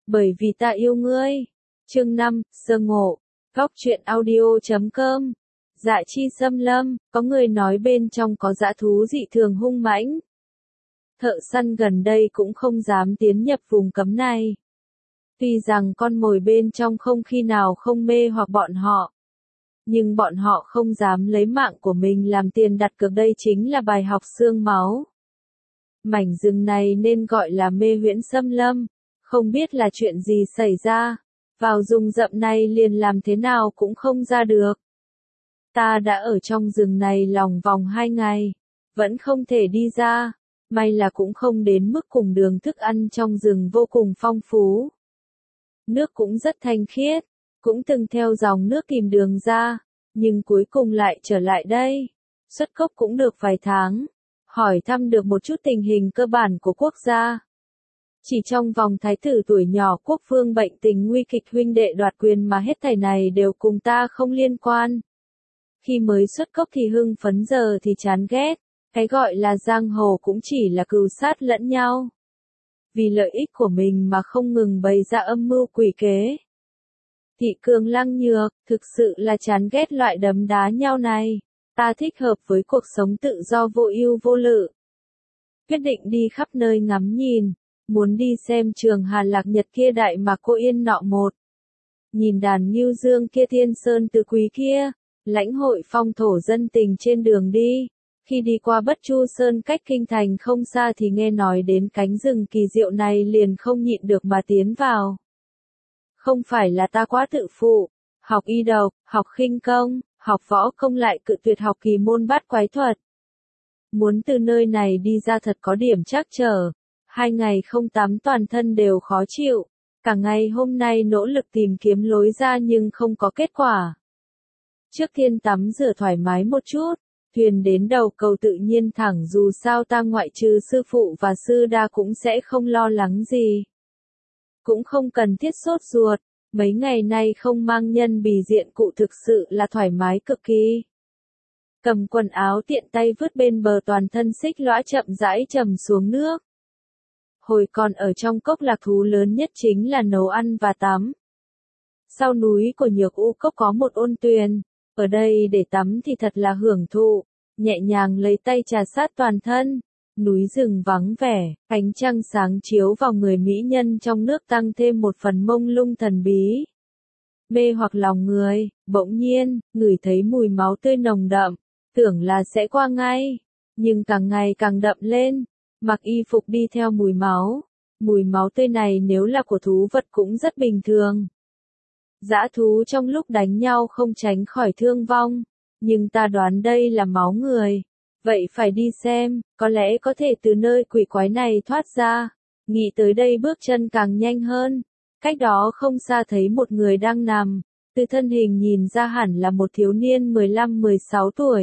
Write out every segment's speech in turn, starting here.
Bởi vì ta yêu ngươi. Chương 5, sơ ngộ. Góc truyện audio.com. Dạ chi xâm lâm, có người nói bên trong có dã thú dị thường hung mãnh. Thợ săn gần đây cũng không dám tiến nhập vùng cấm này. Tuy rằng con mồi bên trong không khi nào không mê hoặc bọn họ. Nhưng bọn họ không dám lấy mạng của mình làm tiền đặt cược, đây chính là bài học xương máu. Mảnh rừng này nên gọi là mê huyễn xâm lâm. Không biết là chuyện gì xảy ra. Vào rừng rậm này liền làm thế nào cũng không ra được. Ta đã ở trong rừng này lòng vòng 2 ngày. Vẫn không thể đi ra. May là cũng không đến mức cùng đường thức ăn trong rừng vô cùng phong phú. Nước cũng rất thanh khiết. Cũng từng theo dòng nước tìm đường ra. Nhưng cuối cùng lại trở lại đây. Xuất cốc cũng được vài tháng. Hỏi thăm được một chút tình hình cơ bản của quốc gia. Chỉ trong vòng thái tử tuổi nhỏ quốc vương bệnh tình nguy kịch, huynh đệ đoạt quyền mà hết thảy này đều cùng ta không liên quan. Khi mới xuất cốc thì hưng phấn, giờ thì chán ghét. Cái gọi là giang hồ cũng chỉ là cừu sát lẫn nhau. Vì lợi ích của mình mà không ngừng bày ra âm mưu quỷ kế. Thị cường lăng nhược, thực sự là chán ghét loại đấm đá nhau này. Ta thích hợp với cuộc sống tự do vô ưu vô lự. Quyết định đi khắp nơi ngắm nhìn. Muốn đi xem trường Hà Lạc Nhật kia, Đại Mạc Cô Yên nọ một. Nhìn đàn ngưu dương kia, thiên sơn tứ quý kia. Lãnh hội phong thổ dân tình trên đường đi. Khi đi qua Bất Chu Sơn cách kinh thành không xa thì nghe nói đến cánh rừng kỳ diệu này, liền không nhịn được mà tiến vào. Không phải là ta quá tự phụ. Học y độc, học khinh công, học võ công lại cự tuyệt học kỳ môn bát quái thuật. Muốn từ nơi này đi ra thật có điểm trắc trở. 2 ngày không tắm toàn thân đều khó chịu. Cả ngày hôm nay nỗ lực tìm kiếm lối ra nhưng không có kết quả. Trước tiên tắm rửa thoải mái một chút. Thuyền đến đầu cầu tự nhiên thẳng, dù sao ta ngoại trừ sư phụ và sư đa cũng sẽ không lo lắng gì. Cũng không cần thiết sốt ruột. Mấy ngày nay không mang nhân bì diện cụ thực sự là thoải mái cực kỳ. Cầm quần áo tiện tay vứt bên bờ, toàn thân xích lõa chậm rãi trầm xuống nước. Hồi còn ở trong cốc lạc thú lớn nhất chính là nấu ăn và tắm. Sau núi của Nhược U Cốc có một ôn tuyền. Ở đây để tắm thì thật là hưởng thụ. Nhẹ nhàng lấy tay trà sát toàn thân. Núi rừng vắng vẻ, ánh trăng sáng chiếu vào người mỹ nhân trong nước tăng thêm một phần mông lung thần bí. Mê hoặc lòng người, bỗng nhiên, ngửi thấy mùi máu tươi nồng đậm. Tưởng là sẽ qua ngay. Nhưng càng ngày càng đậm lên. Mặc y phục đi theo mùi máu. Mùi máu tươi này nếu là của thú vật cũng rất bình thường. Dã thú trong lúc đánh nhau không tránh khỏi thương vong. Nhưng ta đoán đây là máu người. Vậy phải đi xem, có lẽ có thể từ nơi quỷ quái này thoát ra. Nghĩ tới đây bước chân càng nhanh hơn. Cách đó không xa thấy một người đang nằm. Từ thân hình nhìn ra hẳn là một thiếu niên 15-16 tuổi.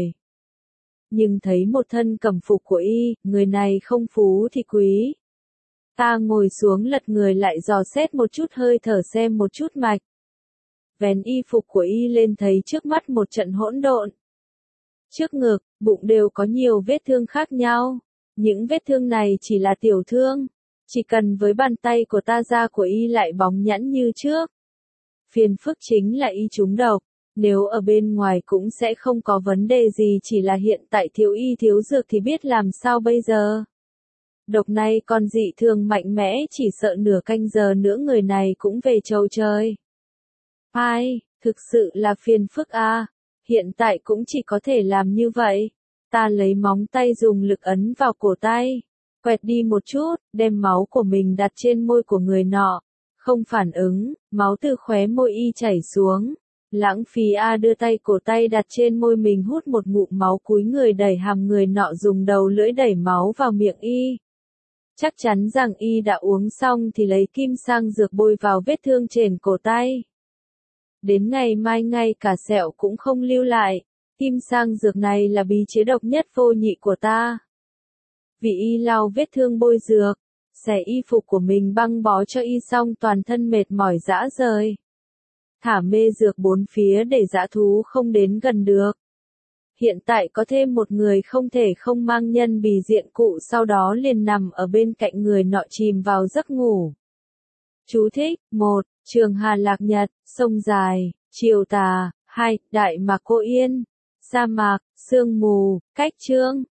Nhưng thấy một thân cẩm phục của y, người này không phú thì quý. Ta ngồi xuống lật người lại dò xét một chút hơi thở, xem một chút mạch. Vén y phục của y lên thấy trước mắt một trận hỗn độn. Trước ngực, bụng đều có nhiều vết thương khác nhau. Những vết thương này chỉ là tiểu thương. Chỉ cần với bàn tay của ta, da của y lại bóng nhẵn như trước. Phiền phức chính là y trúng độc. Nếu ở bên ngoài cũng sẽ không có vấn đề gì, chỉ là hiện tại thiếu y thiếu dược thì biết làm sao bây giờ. Độc này còn dị thường mạnh mẽ, chỉ sợ nửa canh giờ nữa người này cũng về chầu trời. Ai, thực sự là phiền phức à, hiện tại cũng chỉ có thể làm như vậy. Ta lấy móng tay dùng lực ấn vào cổ tay, quẹt đi một chút, đem máu của mình đặt trên môi của người nọ. Không phản ứng, máu từ khóe môi y chảy xuống. Lãng phí a, đưa tay cổ tay đặt trên môi mình, hút một ngụm máu, cúi người đẩy hàm người nọ, dùng đầu lưỡi đẩy máu vào miệng y. Chắc chắn rằng y đã uống xong thì lấy kim sang dược bôi vào vết thương trên cổ tay. Đến ngày mai ngay cả sẹo cũng không lưu lại. Kim sang dược này là bí chế độc nhất vô nhị của ta. Vì y lau vết thương bôi dược, xẻ y phục của mình băng bó cho y xong, toàn thân mệt mỏi rã rời. Thả mê dược bốn phía để dã thú không đến gần được. Hiện tại có thêm một người không thể không mang nhân bì diện cụ, sau đó liền nằm ở bên cạnh người nọ chìm vào giấc ngủ. Chú thích: 1. Trường Hà Lạc Nhật, sông dài, chiều tà. 2. Đại Mạc Cô Yên, sa mạc, sương mù. Cách chương